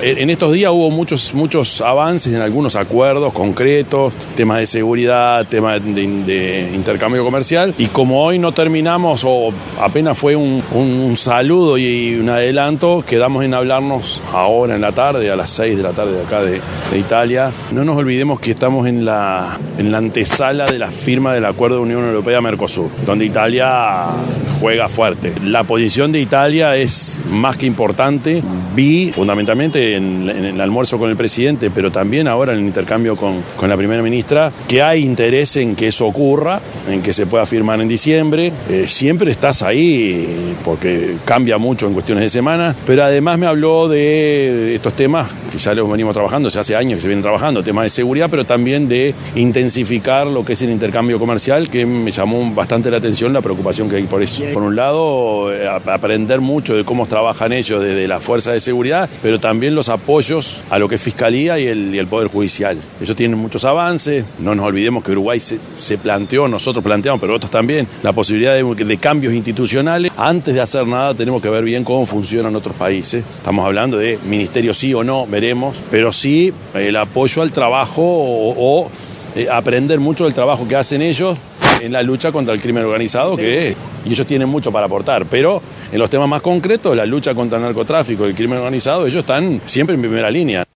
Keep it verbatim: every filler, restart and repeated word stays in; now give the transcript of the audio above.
En estos días hubo muchos, muchos avances en algunos acuerdos concretos, temas de seguridad, temas de, de intercambio comercial, y como hoy no terminamos o apenas fue un, un, un saludo y un adelanto, quedamos en hablarnos ahora en la tarde, a las seis de la tarde de acá de, de Italia. No nos olvidemos que estamos en la, en la antesala de la firma del acuerdo de Unión Europea-Mercosur, donde Italia juega fuerte. La posición de Italia es más que importante. Vi fundamentalmente en, en el almuerzo con el presidente, pero también ahora en el intercambio con, con la primera ministra, que hay interés en que eso ocurra, en que se pueda firmar en diciembre. Eh, siempre estás ahí porque cambia mucho en cuestiones de semana, pero además me habló de estos temas que ya los venimos trabajando, ya hace años que se vienen trabajando, temas de seguridad, pero también de intensificar lo que es el intercambio comercial, que me llamó bastante la atención la preocupación que hay por eso. Por un lado, eh, aprender mucho de cómo trabajan ellos desde la fuerza de seguridad, pero también los apoyos a lo que es Fiscalía y el, y el Poder Judicial. Ellos tienen muchos avances, no nos olvidemos que Uruguay se, se planteó, nosotros planteamos, pero otros también, la posibilidad de, de cambios institucionales. Antes de hacer nada tenemos que ver bien cómo funcionan otros países. Estamos hablando de ministerio sí o no, veremos, pero sí el apoyo al trabajo o, o eh, aprender mucho del trabajo que hacen ellos en la lucha contra el crimen organizado, que y ellos tienen mucho para aportar, pero en los temas más concretos, la lucha contra el narcotráfico y el crimen organizado, ellos están siempre en primera línea.